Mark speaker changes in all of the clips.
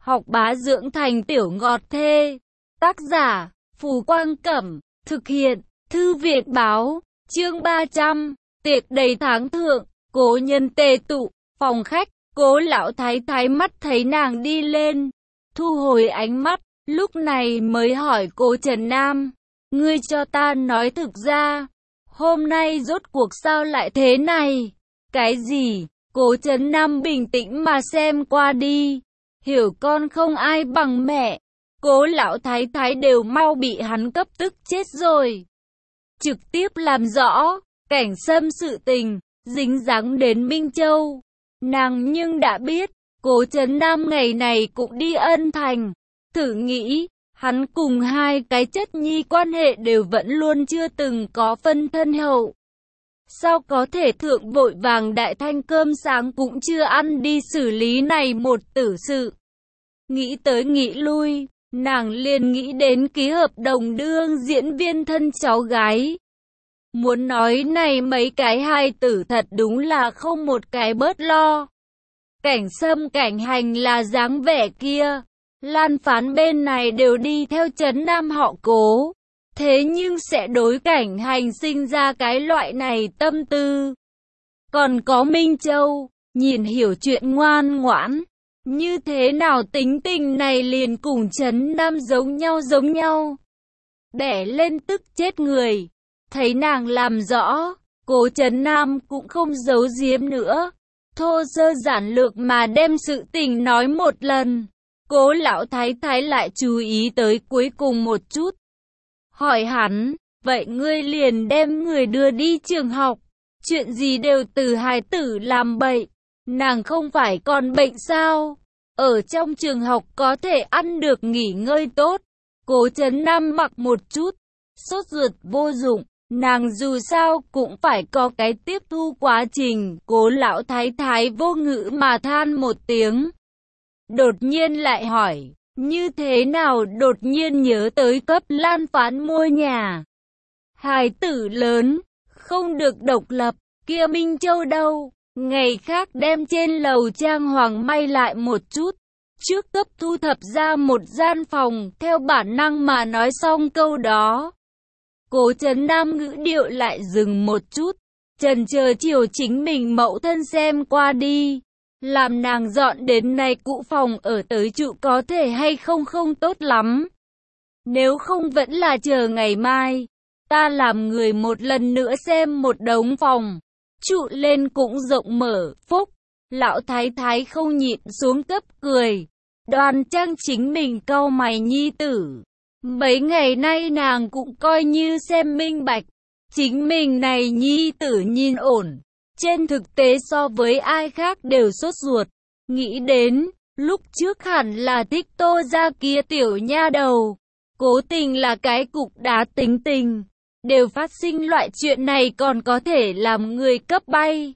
Speaker 1: học bá dưỡng thành tiểu ngọt thê. Tác giả, Phù Quang Cẩm, thực hiện, Thư viện Báo, chương 300, tiệc đầy tháng thượng, cố nhân tề tụ, phòng khách, Cố lão thái thái mắt thấy nàng đi lên, thu hồi ánh mắt, lúc này mới hỏi Cố Trần Nam, ngươi cho ta nói thực ra, hôm nay rốt cuộc sao lại thế này? Cái gì? Cố Trần Nam bình tĩnh mà xem qua đi, hiểu con không ai bằng mẹ. Cố lão thái thái đều mau bị hắn cấp tức chết rồi. Trực tiếp làm rõ, Cảnh Sâm sự tình, dính dáng đến Minh Châu. Nàng nhưng đã biết, Cố Trần Nam ngày này cũng đi Ân Thành. Thử nghĩ, hắn cùng hai cái chất nhi quan hệ đều vẫn luôn chưa từng có phân thân hậu. Sao có thể thượng vội vàng đại thanh cơm sáng cũng chưa ăn đi xử lý này một tử sự. Nghĩ tới nghĩ lui, nàng liền nghĩ đến ký hợp đồng đương diễn viên thân cháu gái. Muốn nói này mấy cái hài tử thật đúng là không một cái bớt lo. Cảnh Sâm Cảnh Hành là dáng vẻ kia, Lan Phán bên này đều đi theo Trấn Nam họ Cố. Thế nhưng sẽ đối Cảnh Hành sinh ra cái loại này tâm tư. Còn có Minh Châu, nhìn hiểu chuyện ngoan ngoãn. Như thế nào tính tình này liền cùng Trấn Nam giống nhau. Đẻ lên tức chết người. Thấy nàng làm rõ, Cố Trấn Nam cũng không giấu giếm nữa. Thô sơ giản lược mà đem sự tình nói một lần. Cố lão thái thái lại chú ý tới cuối cùng một chút. Hỏi hắn, vậy ngươi liền đem người đưa đi trường học. Chuyện gì đều từ hài tử làm bậy. Nàng không phải còn bệnh sao? Ở trong trường học có thể ăn được nghỉ ngơi tốt. Cố Trấn Nam mặc một chút. Sốt ruột vô dụng. Nàng dù sao cũng phải có cái tiếp thu quá trình. Cố lão thái thái vô ngữ mà than một tiếng. Đột nhiên lại hỏi, như thế nào đột nhiên nhớ tới cấp Lan Phán mua nhà. Hài tử lớn, không được độc lập, kia Minh Châu đâu. Ngày khác đem trên lầu trang hoàng may lại một chút. Trước cấp thu thập ra một gian phòng, theo bản năng mà nói xong câu đó. Cố Trấn Nam ngữ điệu lại dừng một chút, chần chờ chiều chính mình mẫu thân xem qua đi. Làm nàng dọn đến này cũ phòng ở tới trụ có thể hay không không tốt lắm. Nếu không vẫn là chờ ngày mai, ta làm người một lần nữa xem một đống phòng. Trụ lên cũng rộng mở, phúc. Lão thái thái không nhịn xuống cấp cười. Đoan Trang chính mình cau mày nhi tử. Mấy ngày nay nàng cũng coi như xem minh bạch. Chính mình này nhi tử nhìn ổn. Trên thực tế so với ai khác đều sốt ruột. Nghĩ đến, lúc trước hẳn là thích Tô ra kia tiểu nha đầu. Cố tình là cái cục đá tính tình. Đều phát sinh loại chuyện này còn có thể làm người cấp bay.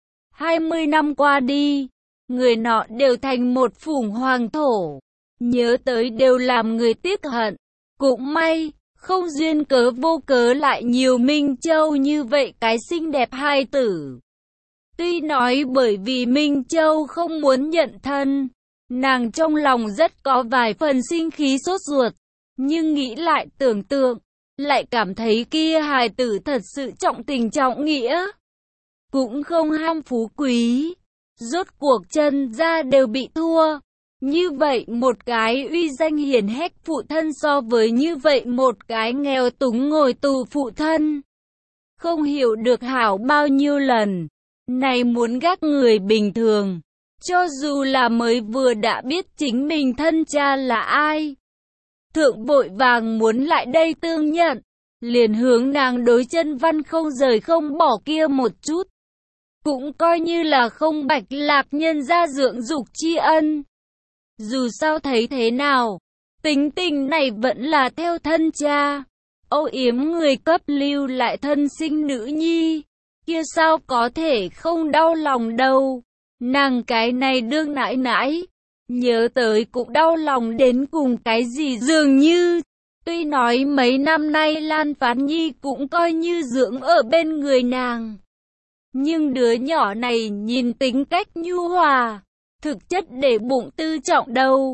Speaker 1: 20 năm qua đi, người nọ đều thành một phủng hoàng thổ. Nhớ tới đều làm người tiếc hận. Cũng may, không duyên cớ vô cớ lại nhiều Minh Châu như vậy cái xinh đẹp hai tử. Tuy nói bởi vì Minh Châu không muốn nhận thân, nàng trong lòng rất có vài phần sinh khí sốt ruột. Nhưng nghĩ lại tưởng tượng, lại cảm thấy kia hài tử thật sự trọng tình trọng nghĩa. Cũng không ham phú quý. Rốt cuộc chân ra đều bị thua. Như vậy một cái uy danh hiển hách phụ thân so với như vậy một cái nghèo túng ngồi tù phụ thân. Không hiểu được hảo bao nhiêu lần. Này muốn gác người bình thường. Cho dù là mới vừa đã biết chính mình thân cha là ai. Thượng vội vàng muốn lại đây tương nhận. Liền hướng nàng đối chân văn không rời không bỏ kia một chút. Cũng coi như là không bạch lạc nhân gia dưỡng dục tri ân. Dù sao thấy thế nào, tính tình này vẫn là theo thân cha. Âu yếm người cấp lưu lại thân sinh nữ nhi. Kia sao có thể không đau lòng đâu. Nàng cái này đương nãi nãi. Nhớ tới cũng đau lòng đến cùng cái gì dường như. Tuy nói mấy năm nay Lan Phán Nhi cũng coi như dưỡng ở bên người nàng. Nhưng đứa nhỏ này nhìn tính cách nhu hòa. Thực chất để bụng tư trọng đâu.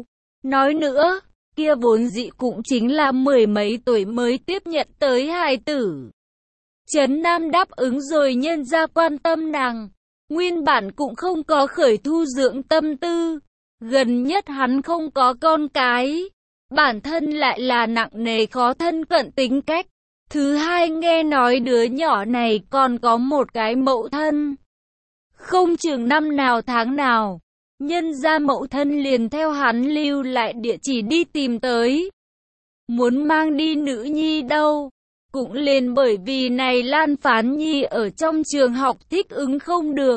Speaker 1: Nói nữa, kia vốn dĩ cũng chính là mười mấy tuổi mới tiếp nhận tới hài tử. Trấn Nam đáp ứng rồi nhân ra quan tâm nàng, nguyên bản cũng không có khởi thu dưỡng tâm tư. Gần nhất hắn không có con cái, bản thân lại là nặng nề khó thân cận tính cách. Thứ hai nghe nói đứa nhỏ này còn có một cái mẫu thân. Không chừng năm nào tháng nào, nhân ra mẫu thân liền theo hắn lưu lại địa chỉ đi tìm tới. Muốn mang đi nữ nhi đâu, cũng liền bởi vì này Lan Phán Nhi ở trong trường học thích ứng không được.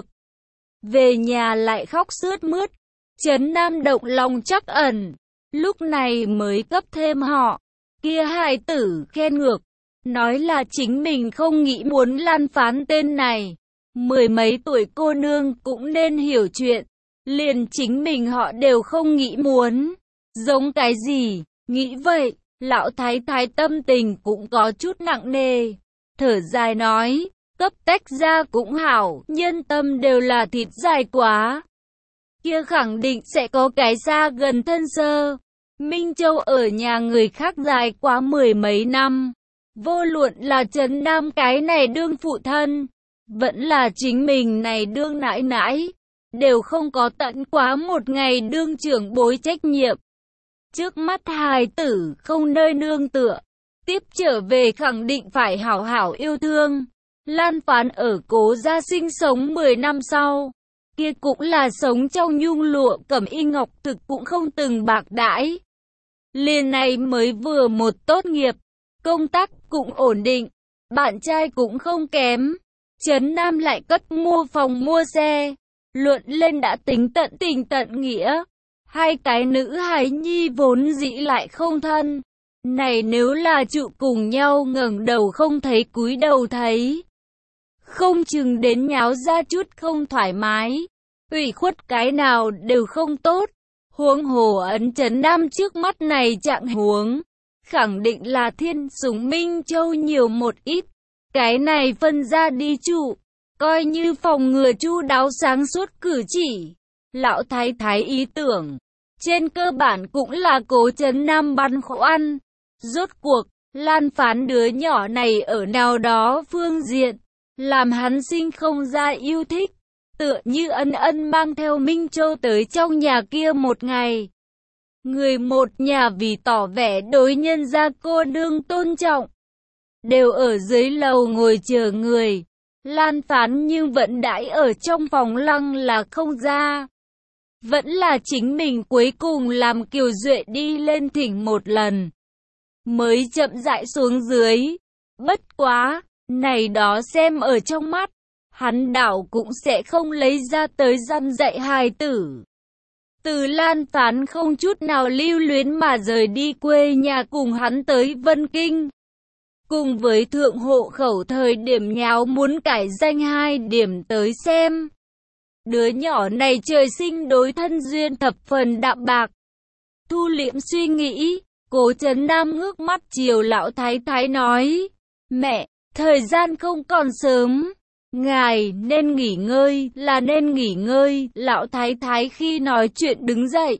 Speaker 1: Về nhà lại khóc sướt mướt, Trấn Nam động lòng trắc ẩn, lúc này mới cấp thêm họ. Kia hài tử khen ngược, nói là chính mình không nghĩ muốn Lan Phán tên này. Mười mấy tuổi cô nương cũng nên hiểu chuyện, liền chính mình họ đều không nghĩ muốn. Giống cái gì, nghĩ vậy, lão thái thái tâm tình cũng có chút nặng nề. Thở dài nói, cấp tách ra cũng hảo, nhân tâm đều là thịt dài quá. Kia khẳng định sẽ có cái xa gần thân sơ. Minh Châu ở nhà người khác dài quá mười mấy năm. Vô luận là Trấn Nam cái này đương phụ thân, vẫn là chính mình này đương nãi nãi, đều không có tận quá một ngày đương trưởng bối trách nhiệm. Trước mắt hài tử không nơi nương tựa, tiếp trở về khẳng định phải hảo hảo yêu thương. Lan Phán ở Cố gia sinh sống 10 năm sau, kia cũng là sống trong nhung lụa cẩm y ngọc thực cũng không từng bạc đãi. Liền này mới vừa một tốt nghiệp, công tác cũng ổn định, bạn trai cũng không kém. Trấn Nam lại cất mua phòng mua xe, luận lên đã tính tận tình tận nghĩa. Hai cái nữ hài nhi vốn dĩ lại không thân, này nếu là trụ cùng nhau ngẩng đầu không thấy cúi đầu thấy, không chừng đến nháo ra chút không thoải mái, ủy khuất cái nào đều không tốt. Huống hồ ấn Trấn Nam trước mắt này trạng huống, khẳng định là thiên sủng Minh Châu nhiều một ít. Cái này phân ra đi trụ, coi như phòng ngừa chu đáo sáng suốt cử chỉ. Lão thái thái ý tưởng, trên cơ bản cũng là Cố Trấn Nam băn khoăn. Rốt cuộc, Lan Phán đứa nhỏ này ở nào đó phương diện, làm hắn sinh không ra yêu thích. Tựa như ân ân mang theo Minh Châu tới trong nhà kia một ngày. Người một nhà vì tỏ vẻ đối nhân gia cô nương tôn trọng, đều ở dưới lầu ngồi chờ người. Lan Phán nhưng vẫn đãi ở trong phòng lăng là không ra. Vẫn là chính mình cuối cùng làm Kiều Duệ đi lên thỉnh một lần, mới chậm rãi xuống dưới. Bất quá, này đó xem ở trong mắt, hắn đảo cũng sẽ không lấy ra tới răn dạy hài tử. Từ Lan Phán không chút nào lưu luyến mà rời đi quê nhà cùng hắn tới Vân Kinh. Cùng với thượng hộ khẩu thời điểm nháo muốn cải danh 2 điểm tới xem. Đứa nhỏ này trời sinh đối thân duyên thập phần đạm bạc. Thu liễm suy nghĩ, Cố Trấn Nam ngước mắt chiều lão thái thái nói, mẹ, thời gian không còn sớm, ngài nên nghỉ ngơi, là nên nghỉ ngơi. Lão thái thái khi nói chuyện đứng dậy,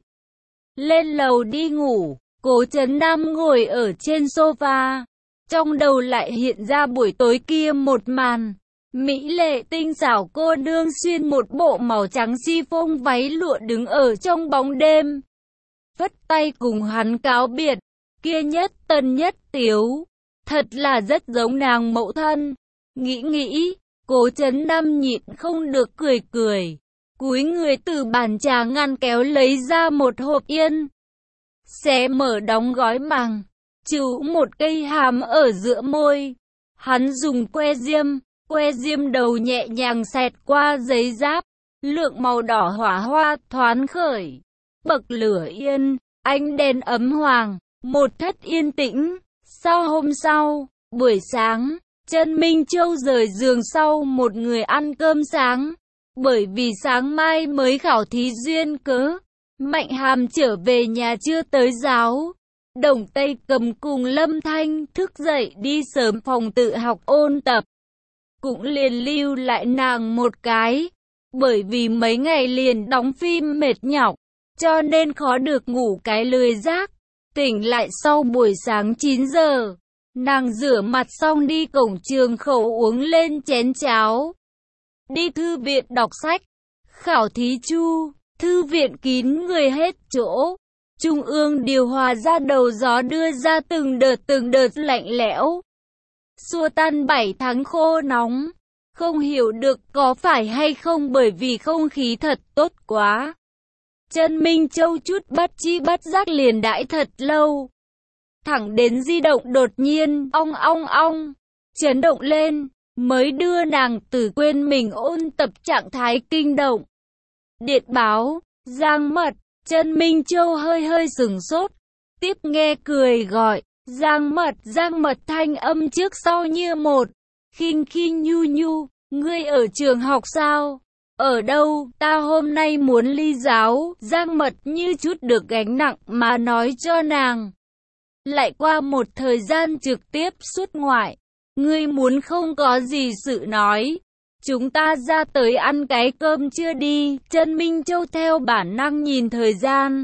Speaker 1: lên lầu đi ngủ. Cố Trấn Nam ngồi ở trên sofa, trong đầu lại hiện ra buổi tối kia một màn. Mỹ lệ tinh xảo cô nương xuyên một bộ màu trắng chiffon váy lụa đứng ở trong bóng đêm, vất tay cùng hắn cáo biệt. Kia nhất tân nhất tiếu, thật là rất giống nàng mẫu thân. Nghĩ, Cố Trấn Nam nhịn không được cười cười, cúi người từ bàn trà ngăn kéo lấy ra một hộp yên, xé mở đóng gói màng, chú một cây hàm ở giữa môi. Hắn dùng que diêm đầu nhẹ nhàng xẹt qua giấy giáp, lượng màu đỏ hỏa hoa thoáng khởi, bậc lửa yên, ánh đèn ấm hoàng, một thất yên tĩnh. Sau hôm sau, buổi sáng, Trần Minh Châu rời giường sau một người ăn cơm sáng, bởi vì sáng mai mới khảo thí duyên cớ, Mạnh Hàm trở về nhà chưa tới giáo. Đồng Tây Cầm cùng Lâm Thanh thức dậy đi sớm phòng tự học ôn tập, cũng liền lưu lại nàng một cái, bởi vì mấy ngày liền đóng phim mệt nhọc, cho nên khó được ngủ cái lười giác. Tỉnh lại sau buổi sáng 9 giờ, nàng rửa mặt xong đi cổng trường khẩu uống lên chén cháo. Đi thư viện đọc sách, khảo thí chu, thư viện kín người hết chỗ. Trung ương điều hòa ra đầu gió đưa ra từng đợt lạnh lẽo, xua tan 7 tháng khô nóng. Không hiểu được có phải hay không bởi vì không khí thật tốt quá. Trần Minh Châu chút bất chi bất giác liền đãi thật lâu. Thẳng đến di động đột nhiên, ong ong ong, chấn động lên, mới đưa nàng từ quên mình ôn tập trạng thái kinh động. Điện báo, Giang Mật, Trần Minh Châu hơi sửng sốt, tiếp nghe cười gọi, Giang Mật thanh âm trước sau như một, khinh nhu, ngươi ở trường học sao? Ở đâu? Ta hôm nay muốn ly giáo. Giang Mật như chút được gánh nặng mà nói cho nàng. Lại qua một thời gian trực tiếp xuất ngoại, ngươi muốn không có gì sự nói, chúng ta ra tới ăn cái cơm chưa đi. Trần Minh Châu theo bản năng nhìn thời gian,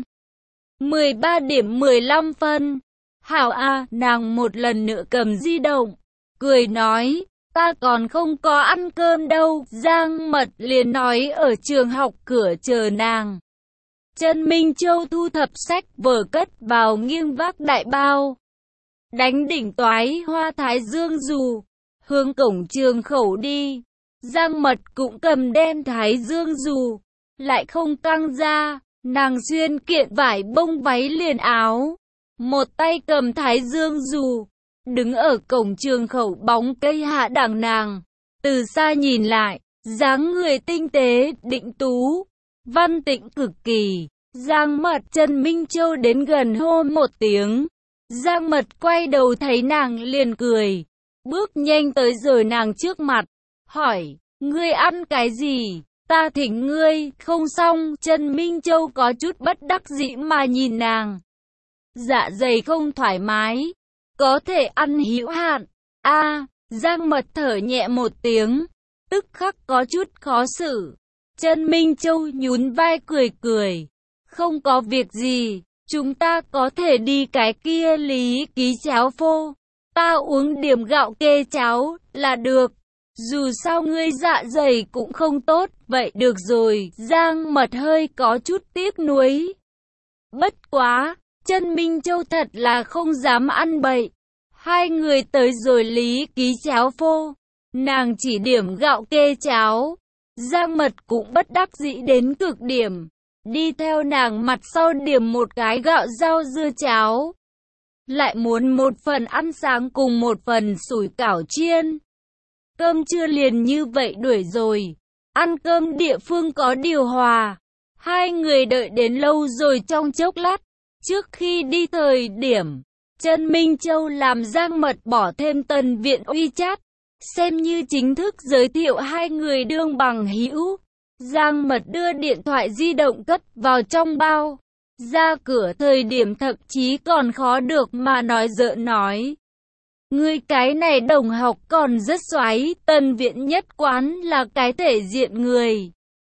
Speaker 1: 13 điểm 15 phân. Hảo a, nàng một lần nữa cầm di động, cười nói, ta còn không có ăn cơm đâu. Giang Mật liền nói ở trường học cửa chờ nàng. Trần Minh Châu thu thập sách vở cất vào nghiêng vác đại bao, đánh đỉnh toái hoa thái dương dù, hướng cổng trường khẩu đi. Giang Mật cũng cầm đem thái dương dù, lại không căng ra, nàng xuyên kiện vải bông váy liền áo, một tay cầm thái dương dù, đứng ở cổng trường khẩu bóng cây hạ đằng nàng. Từ xa nhìn lại, dáng người tinh tế, định tú, văn tịnh cực kỳ. Giang Mật, Trần Minh Châu đến gần hô một tiếng. Giang Mật quay đầu thấy nàng liền cười, bước nhanh tới rồi nàng trước mặt, hỏi, ngươi ăn cái gì? Ta thỉnh ngươi. Không xong. Trần Minh Châu có chút bất đắc dĩ mà nhìn nàng. Dạ dày không thoải mái, có thể ăn hữu hạn. Giang Mật thở nhẹ một tiếng, tức khắc có chút khó xử. Trần Minh Châu nhún vai cười, không có việc gì, chúng ta có thể đi cái kia Lý Ký cháo phô, ta uống điểm gạo kê cháo là được, dù sao ngươi dạ dày cũng không tốt. Vậy được rồi. Giang Mật hơi có chút tiếc nuối. Bất quá, Trần Minh Châu thật là không dám ăn bậy. Hai người tới rồi Lý Ký cháo phô, nàng chỉ điểm gạo kê cháo. Giang Mật cũng bất đắc dĩ đến cực điểm, đi theo nàng mặt sau điểm một cái gạo rau dưa cháo, lại muốn một phần ăn sáng cùng một phần sủi cảo chiên. Cơm trưa liền như vậy đuổi rồi. Ăn cơm địa phương có điều hòa, hai người đợi đến lâu rồi trong chốc lát. Trước khi đi thời điểm, Trần Minh Châu làm Giang Mật bỏ thêm Tân Viện WeChat, xem như chính thức giới thiệu hai người đương bằng hữu. Giang Mật đưa điện thoại di động cất vào trong bao, ra cửa thời điểm thậm chí còn khó được mà nói giỡn nói, ngươi cái này đồng học còn rất xoái. Tân Viện nhất quán là cái thể diện người,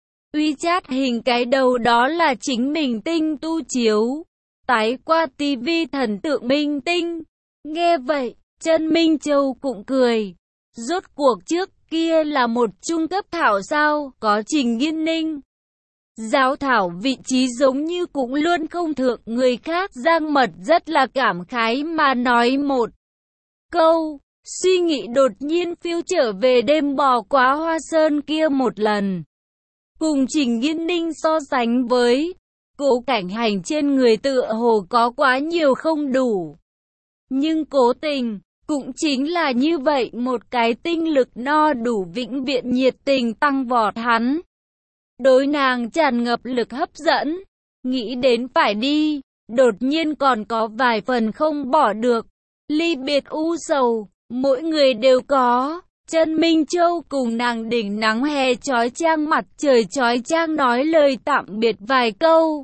Speaker 1: WeChat hình cái đầu đó là chính mình tinh tu chiếu, tái qua tivi thần tượng minh tinh. Nghe vậy, Trần Minh Châu cũng cười, rốt cuộc trước kia là một trung cấp thảo sao, có Trình Nghiên Ninh giáo thảo vị trí giống như cũng luôn không thượng người khác. Giang Mật rất là cảm khái mà nói một câu, suy nghĩ đột nhiên phiêu trở về đêm bò quá Hoa Sơn kia một lần. Cùng Trình Nghiên Ninh so sánh với, Cố Cảnh Hành trên người tựa hồ có quá nhiều không đủ. Nhưng cố tình, cũng chính là như vậy một cái tinh lực no đủ vĩnh viễn nhiệt tình tăng vọt hắn. Đối nàng tràn ngập lực hấp dẫn, nghĩ đến phải đi, đột nhiên còn có vài phần không bỏ được. Ly biệt u sầu, mỗi người đều có. Trần Minh Châu cùng nàng đỉnh nắng hè chói chang mặt trời chói chang nói lời tạm biệt vài câu,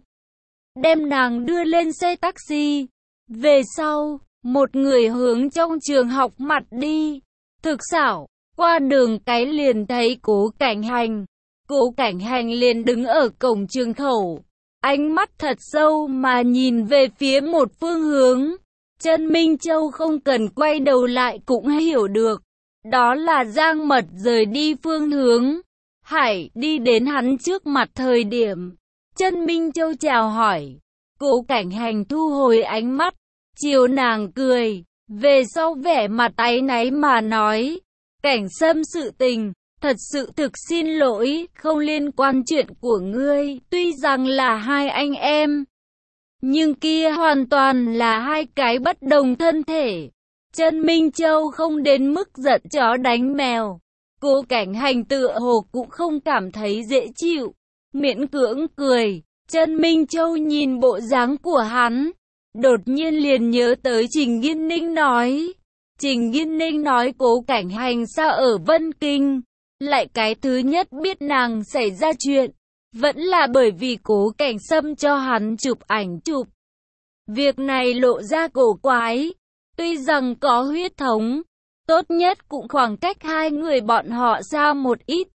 Speaker 1: đem nàng đưa lên xe taxi. Về sau, một người hướng trong trường học mặt đi. Thực xảo, qua đường cái liền thấy Cố Cảnh Hành. Cố Cảnh Hành liền đứng ở cổng trường khẩu, ánh mắt thật sâu mà nhìn về phía một phương hướng. Trần Minh Châu không cần quay đầu lại cũng hiểu được, đó là Giang Mật rời đi phương hướng. Hải đi đến hắn trước mặt thời điểm Trần Minh Châu chào hỏi, Cố Cảnh Hành thu hồi ánh mắt, chiều nàng cười, về sau vẻ mặt áy náy mà nói, Cảnh Sâm sự tình, thật sự thực xin lỗi, không liên quan chuyện của ngươi, tuy rằng là hai anh em, nhưng kia hoàn toàn là hai cái bất đồng thân thể. Trần Minh Châu không đến mức giận chó đánh mèo. Cố Cảnh Hành tựa hồ cũng không cảm thấy dễ chịu, miễn cưỡng cười. Trần Minh Châu nhìn bộ dáng của hắn, đột nhiên liền nhớ tới Trình Nghiên Ninh nói. Trình Nghiên Ninh nói Cố Cảnh Hành sao ở Vân Kinh, lại cái thứ nhất biết nàng xảy ra chuyện, vẫn là bởi vì Cố Cảnh Sâm cho hắn chụp ảnh chụp. Việc này lộ ra cổ quái, tuy rằng có huyết thống, tốt nhất cũng khoảng cách hai người bọn họ xa một ít.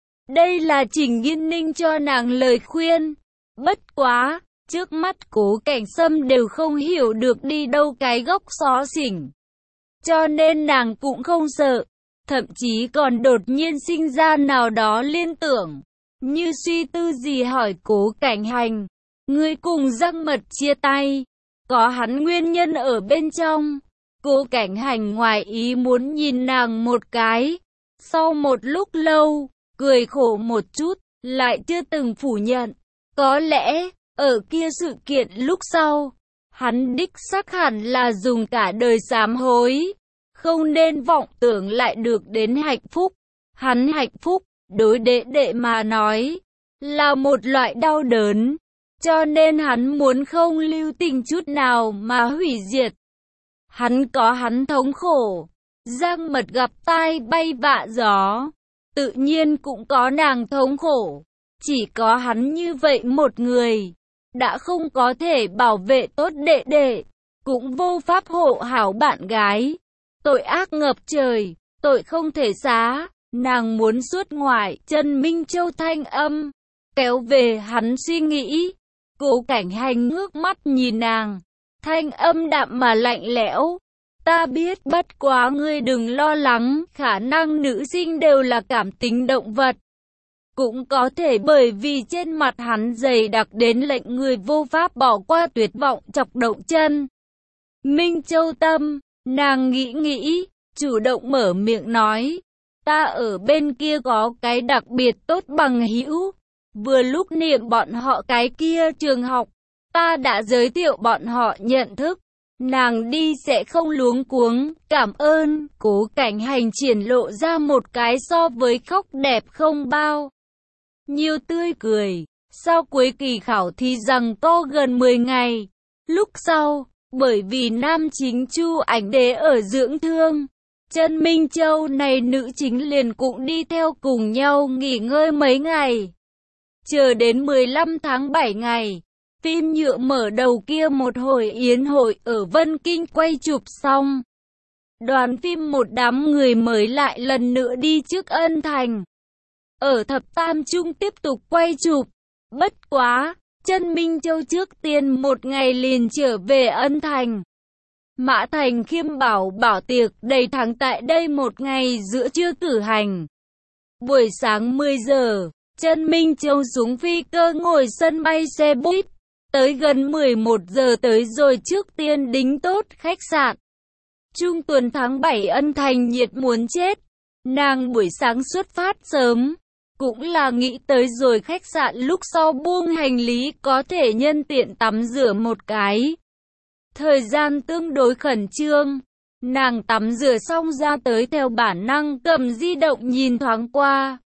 Speaker 1: Đây là Trình Nghiên Ninh cho nàng lời khuyên. Bất quá, trước mắt Cố Cảnh Sâm đều không hiểu được đi đâu cái góc xó xỉnh. Cho nên nàng cũng không sợ, thậm chí còn đột nhiên sinh ra nào đó liên tưởng. Như suy tư gì hỏi Cố Cảnh Hành, ngươi cùng Giang Mật chia tay, có hắn nguyên nhân ở bên trong. Cố Cảnh Hành ngoài ý muốn nhìn nàng một cái, sau một lúc lâu, cười khổ một chút, lại chưa từng phủ nhận. Có lẽ, ở kia sự kiện lúc sau, hắn đích xác hẳn là dùng cả đời sám hối, không nên vọng tưởng lại được đến hạnh phúc. Hắn hạnh phúc, đối đệ đệ mà nói, là một loại đau đớn, cho nên hắn muốn không lưu tình chút nào mà hủy diệt. Hắn có hắn thống khổ, Giang Mật gặp tai bay vạ gió, tự nhiên cũng có nàng thống khổ. Chỉ có hắn như vậy một người, đã không có thể bảo vệ tốt đệ đệ, cũng vô pháp hộ hảo bạn gái. Tội ác ngập trời, tội không thể xá, nàng muốn xuất ngoại. Trần Minh Châu thanh âm kéo về hắn suy nghĩ. Cố Cảnh Hành ngước mắt nhìn nàng, thanh âm đạm mà lạnh lẽo. Ta biết, bất quá ngươi đừng lo lắng, khả năng nữ sinh đều là cảm tính động vật. Cũng có thể bởi vì trên mặt hắn dày đặc đến lệnh người vô pháp bỏ qua tuyệt vọng chọc động chân. Minh Châu tâm, nàng nghĩ, chủ động mở miệng nói, ta ở bên kia có cái đặc biệt tốt bằng hữu. Vừa lúc niệm bọn họ cái kia trường học, ta đã giới thiệu bọn họ nhận thức. Nàng đi sẽ không luống cuống, cảm ơn. Cố Cảnh Hành triển lộ ra một cái so với khóc đẹp không bao nhiều tươi cười. Sau cuối kỳ khảo thí rằng co gần 10 ngày, lúc sau, bởi vì nam chính Chu Ảnh Đế ở dưỡng thương, Trần Minh Châu này nữ chính liền cũng đi theo cùng nhau nghỉ ngơi mấy ngày. Chờ đến 15 tháng 7 ngày, phim nhựa mở đầu kia một hồi yến hội ở Vân Kinh quay chụp xong. Đoàn phim một đám người mới lại lần nữa đi trước Ân Thành. Ở Thập Tam Trung tiếp tục quay chụp. Bất quá, Trần Minh Châu trước tiên một ngày liền trở về Ân Thành. Mã Thành Khiêm bảo tiệc đầy tháng tại đây một ngày giữa trưa cử hành. Buổi sáng 10 giờ, Trần Minh Châu xuống phi cơ ngồi sân bay xe buýt. Tới gần 11 giờ tới rồi trước tiên đính tốt khách sạn. Trung tuần tháng 7 Ân Thành nhiệt muốn chết. Nàng buổi sáng xuất phát sớm, cũng là nghĩ tới rồi khách sạn lúc sau buông hành lý có thể nhân tiện tắm rửa một cái. Thời gian tương đối khẩn trương, nàng tắm rửa xong ra tới theo bản năng cầm di động nhìn thoáng qua.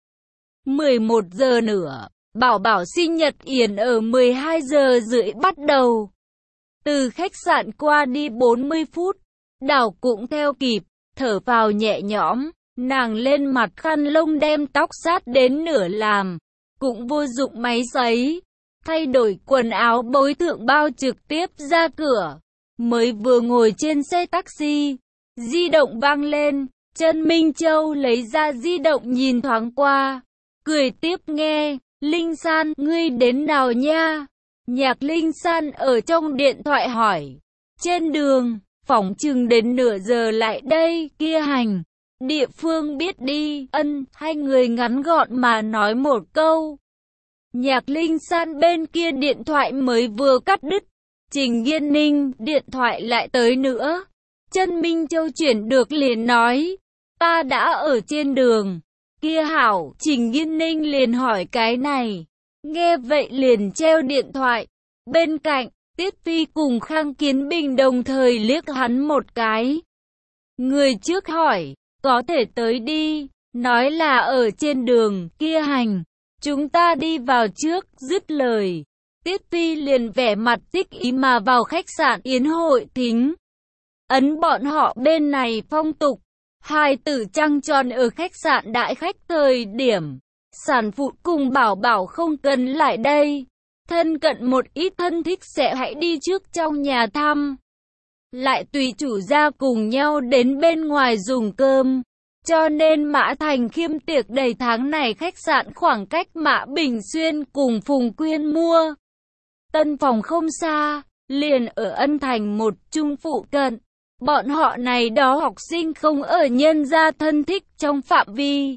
Speaker 1: 11 giờ nữa, Bảo sinh nhật yến ở 12 giờ rưỡi bắt đầu. Từ khách sạn qua đi 40 phút, đảo cũng theo kịp, thở vào nhẹ nhõm, nàng lên mặt khăn lông đem tóc sát đến nửa làm, cũng vô dụng máy sấy, thay đổi quần áo bối thượng bao trực tiếp ra cửa. Mới vừa ngồi trên xe taxi, di động vang lên, Trần Minh Châu lấy ra di động nhìn thoáng qua, cười tiếp nghe, Linh San, ngươi đến nào nha? Nhạc Linh San ở trong điện thoại hỏi. Trên đường, phỏng chừng đến nửa giờ lại đây, kia hành. Địa phương biết đi, hai người ngắn gọn mà nói một câu. Nhạc Linh San bên kia điện thoại mới vừa cắt đứt. Trình Nghiên Ninh, điện thoại lại tới nữa. Chân Minh Châu chuyển được liền nói. Ta đã ở trên đường. Kia hảo, Trình Nghiên Ninh liền hỏi cái này. Nghe vậy liền treo điện thoại. Bên cạnh, Tiết Phi cùng Khang Kiến Bình đồng thời liếc hắn một cái. Người trước hỏi, có thể tới đi, nói là ở trên đường, kia hành. Chúng ta đi vào trước, dứt lời. Tiết Phi liền vẻ mặt tích ý mà vào khách sạn yến hội thính. Ấn bọn họ bên này phong tục. Hai tử trăng tròn ở khách sạn đại khách thời điểm. Sản phụ cùng bảo bảo không cần lại đây. Thân cận một ít thân thích sẽ hãy đi trước trong nhà thăm. Lại tùy chủ gia cùng nhau đến bên ngoài dùng cơm. Cho nên Mã Thành Khiêm tiệc đầy tháng này khách sạn khoảng cách Mã Bình Xuyên cùng Phùng Quyên mua. Tân phòng không xa, liền ở Ân Thành một trung phụ cận. Bọn họ này đó học sinh không ở nhân gia thân thích trong phạm vi.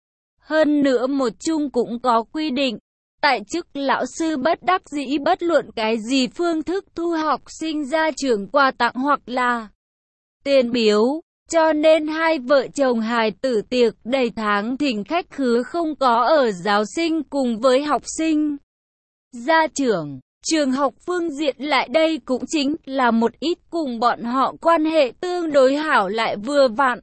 Speaker 1: Hơn nữa một chung cũng có quy định. Tại chức lão sư bất đắc dĩ bất luận cái gì phương thức thu học sinh ra trường quà tặng hoặc là tiền biếu. Cho nên hai vợ chồng hài tử tiệc đầy tháng thỉnh khách khứa không có ở giáo sinh cùng với học sinh. Gia trưởng, trường học phương diện lại đây cũng chính là một ít cùng bọn họ quan hệ tương đối hảo lại vừa vặn.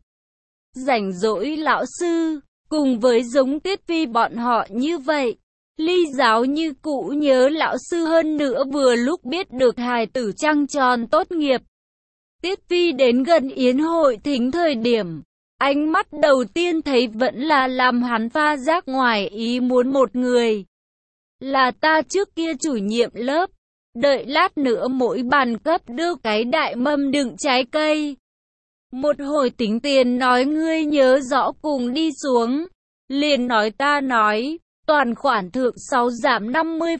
Speaker 1: Rảnh rỗi lão sư, cùng với giống Tiết Phi bọn họ như vậy. Ly giáo như cũ nhớ lão sư hơn nữa vừa lúc biết được hài tử trăng tròn tốt nghiệp. Tiết Phi đến gần yến hội thính thời điểm, ánh mắt đầu tiên thấy vẫn là làm hắn pha giác ngoài ý muốn một người. Là ta trước kia chủ nhiệm lớp, đợi lát nữa mỗi bàn cấp đưa cái đại mâm đựng trái cây. Một hồi tính tiền nói ngươi nhớ rõ cùng đi xuống, liền nói ta nói, toàn khoản thượng 6 giảm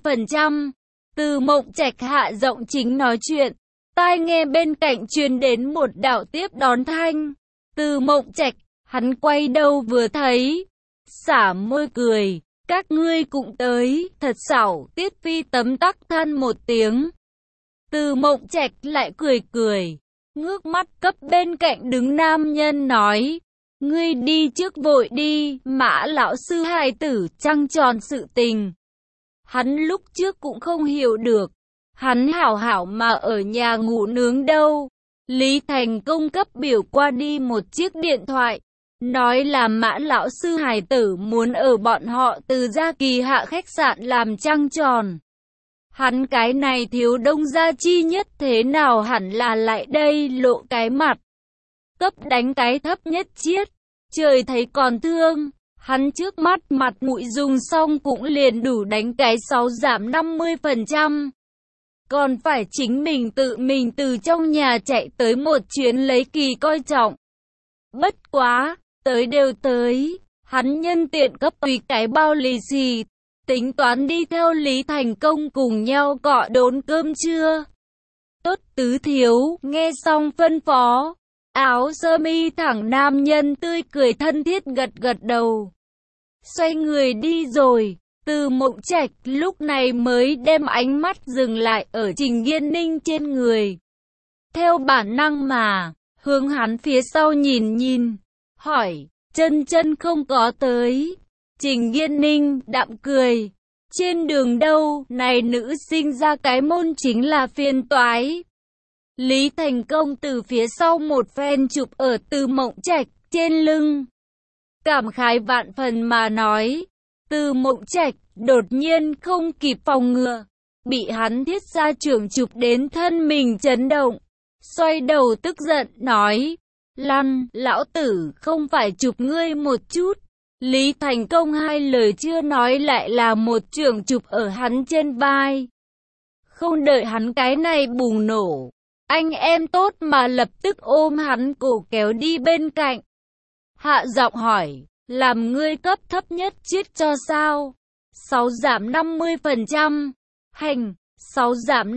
Speaker 1: 50%. Từ Mộng Trạch hạ giọng chính nói chuyện. Tai nghe bên cạnh truyền đến một đạo tiếp đón thanh. Từ Mộng Trạch, hắn quay đầu vừa thấy. Xả môi cười, các ngươi cũng tới, thật xảo. Tiết Phi tấm tắc than một tiếng. Từ Mộng Trạch lại cười cười, ngước mắt cấp bên cạnh đứng nam nhân nói. Ngươi đi trước vội đi, Mã lão sư hài tử trăng tròn sự tình. Hắn lúc trước cũng không hiểu được. Hắn hảo hảo mà ở nhà ngủ nướng đâu. Lý Thành Công cấp biểu qua đi một chiếc điện thoại. Nói là Mã lão sư hài tử muốn ở bọn họ từ gia kỳ hạ khách sạn làm trăng tròn. Hắn cái này thiếu đông gia chi nhất thế nào hẳn là lại đây lộ cái mặt. Cấp đánh cái thấp nhất chiết. Trời thấy còn thương. Hắn trước mắt mặt mũi dùng xong cũng liền đủ đánh cái 6 giảm 50%. Còn phải chính mình tự mình từ trong nhà chạy tới một chuyến lấy kỳ coi trọng. Bất quá, tới đều tới, hắn nhân tiện cấp tùy cái bao lì xì, tính toán đi theo Lý Thành Công cùng nhau cọ đốn cơm trưa. Tốt tứ thiếu, nghe xong phân phó, áo sơ mi thẳng nam nhân tươi cười thân thiết gật gật đầu. Xoay người đi rồi. Từ Mộng Trạch lúc này mới đem ánh mắt dừng lại ở Trình Nghiên Ninh trên người. Theo bản năng mà, hướng hắn phía sau nhìn nhìn, hỏi, chân chân không có tới. Trình Nghiên Ninh đạm cười, trên đường đâu, này nữ sinh ra cái môn chính là phiền toái. Lý Thành Công từ phía sau một phen chụp ở Từ Mộng Trạch trên lưng. Cảm khái vạn phần mà nói. Từ Mộng Trạch đột nhiên không kịp phòng ngừa, bị hắn thiết gia trưởng chụp đến thân mình chấn động. Xoay đầu tức giận nói, lăn, lão tử không phải chụp ngươi một chút. Lý Thành Công hai lời chưa nói lại là một trưởng chụp ở hắn trên vai. Không đợi hắn cái này bùng nổ, anh em tốt mà lập tức ôm hắn cổ kéo đi bên cạnh. Hạ giọng hỏi, làm ngươi cấp thấp nhất chiết cho sao? 6 giảm 50%. Hành, 6 giảm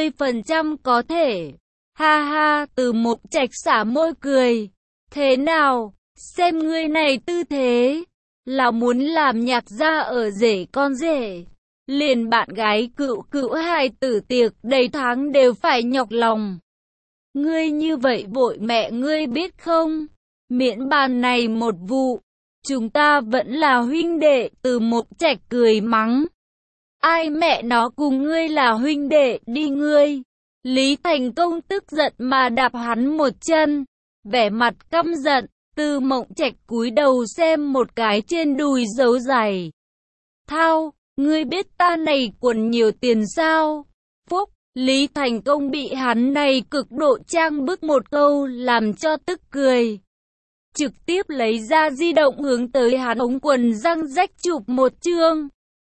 Speaker 1: 50% có thể. Ha ha, Từ Mộc Trạch xả môi cười. Thế nào, xem ngươi này tư thế, là muốn làm nhạc gia ở rể con rể. Liền bạn gái cựu cựu hài tử tiệc đầy tháng đều phải nhọc lòng. Ngươi như vậy vội mẹ ngươi biết không? Miễn bàn này một vụ, chúng ta vẫn là huynh đệ. Từ Mộc Trạch cười mắng. Ai mẹ nó cùng ngươi là huynh đệ đi ngươi. Lý Thành Công tức giận mà đạp hắn một chân, vẻ mặt căm giận. Từ Mộc Trạch cúi đầu xem một cái trên đùi dấu giày. Thao, ngươi biết ta này quần nhiều tiền sao? Phúc, Lý Thành Công bị hắn này cực độ trang bức một câu làm cho tức cười. Trực tiếp lấy ra di động hướng tới hắn ống quần răng rách chụp một chương.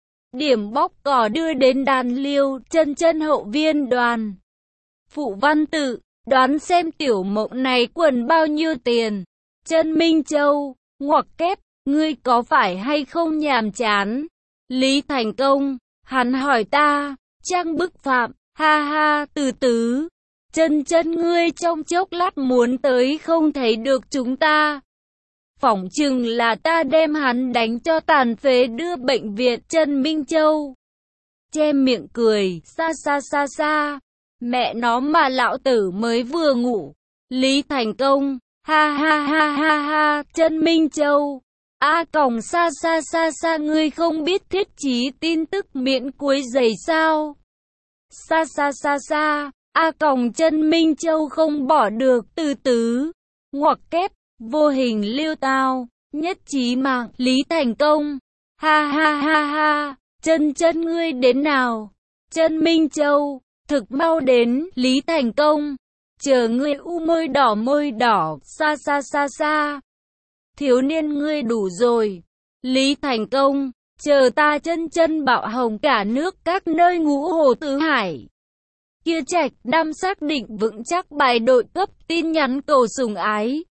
Speaker 1: Điểm bóc cỏ đưa đến đàn liêu, chân chân hậu viên đoàn. Phụ văn tự, đoán xem tiểu mộng này quần bao nhiêu tiền. Chân Minh Châu, ngoặc kép, ngươi có phải hay không nhàm chán? Lý Thành Công, hắn hỏi ta, trang bức phạm, ha ha, từ từ. Chân chân ngươi trong chốc lát muốn tới không thấy được chúng ta. Phỏng chừng là ta đem hắn đánh cho tàn phế đưa bệnh viện. Chân Minh Châu che miệng cười, xa xa xa xa. Mẹ nó mà lão tử mới vừa ngủ. Lý Thành Công, ha ha ha ha ha. Chân Minh Châu, còng xa xa xa xa, ngươi không biết thiết trí tin tức miễn cuối giày sao? Xa xa xa xa, còng. Chân Minh Châu không bỏ được. Từ từ, ngoặc kép, vô hình lưu tao, nhất trí mạng. Lý Thành Công, ha ha ha ha. Chân chân ngươi đến nào? Chân Minh Châu, thực mau đến. Lý Thành Công, chờ ngươi. Môi đỏ, xa xa xa xa. Thiếu niên ngươi đủ rồi. Lý Thành Công, chờ ta. Chân chân bạo hồng cả nước các nơi ngũ hồ tứ hải. Kia Trạch Nam xác định vững chắc bài đội cấp tin nhắn cầu sủng ái.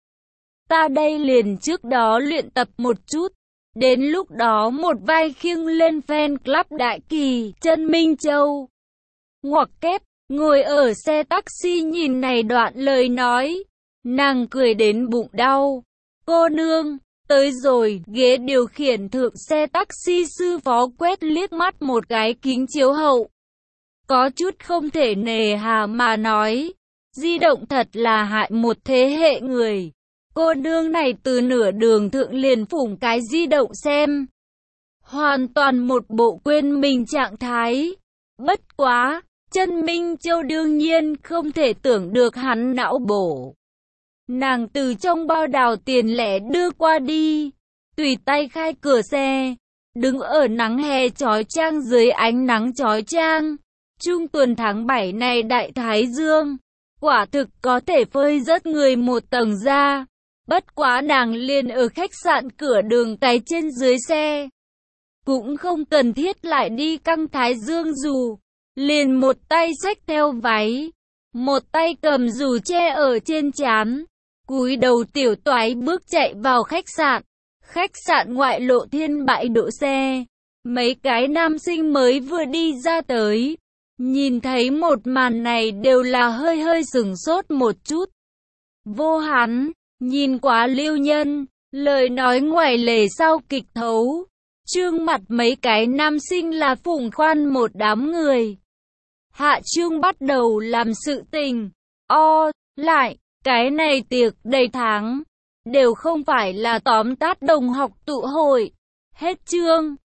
Speaker 1: Ta đây liền trước đó luyện tập một chút. Đến lúc đó một vai khiêng lên fan club đại kỳ. Chân Minh Châu ngoặc kép, ngồi ở xe taxi nhìn này đoạn lời nói. Nàng cười đến bụng đau. Cô nương, tới rồi. Ghế điều khiển thượng xe taxi sư phó quét liếc mắt một cái kính chiếu hậu. Có chút không thể nề hà mà nói. Di động thật là hại một thế hệ người. Cô nương này từ nửa đường thượng liền phủng cái di động xem. Hoàn toàn một bộ quên mình trạng thái. Bất quá, Chân Minh Châu đương nhiên không thể tưởng được hắn não bổ. Nàng từ trong bao đào tiền lẻ đưa qua đi, tùy tay khai cửa xe, đứng ở nắng hè chói chang dưới ánh nắng chói chang. Trung tuần tháng 7 này đại thái dương, quả thực có thể phơi rớt người một tầng ra. Bất quá nàng liền ở khách sạn cửa đường cái trên dưới xe. Cũng không cần thiết lại đi căng thái dương dù. Liền một tay xách theo váy, một tay cầm dù che ở trên trán. Cúi đầu tiểu toái bước chạy vào khách sạn. Khách sạn ngoại lộ Thiên bãi đỗ xe. Mấy cái nam sinh mới vừa đi ra tới. Nhìn thấy một màn này đều là hơi hơi sửng sốt một chút. Vô hắn, nhìn quá lưu nhân, lời nói ngoài lề sau kịch thấu. Trương mặt mấy cái nam sinh là phủng khoan một đám người. Hạ Trương bắt đầu làm sự tình. Lại, cái này tiệc đầy tháng, đều không phải là tóm tắt đồng học tụ hội. Hết chương.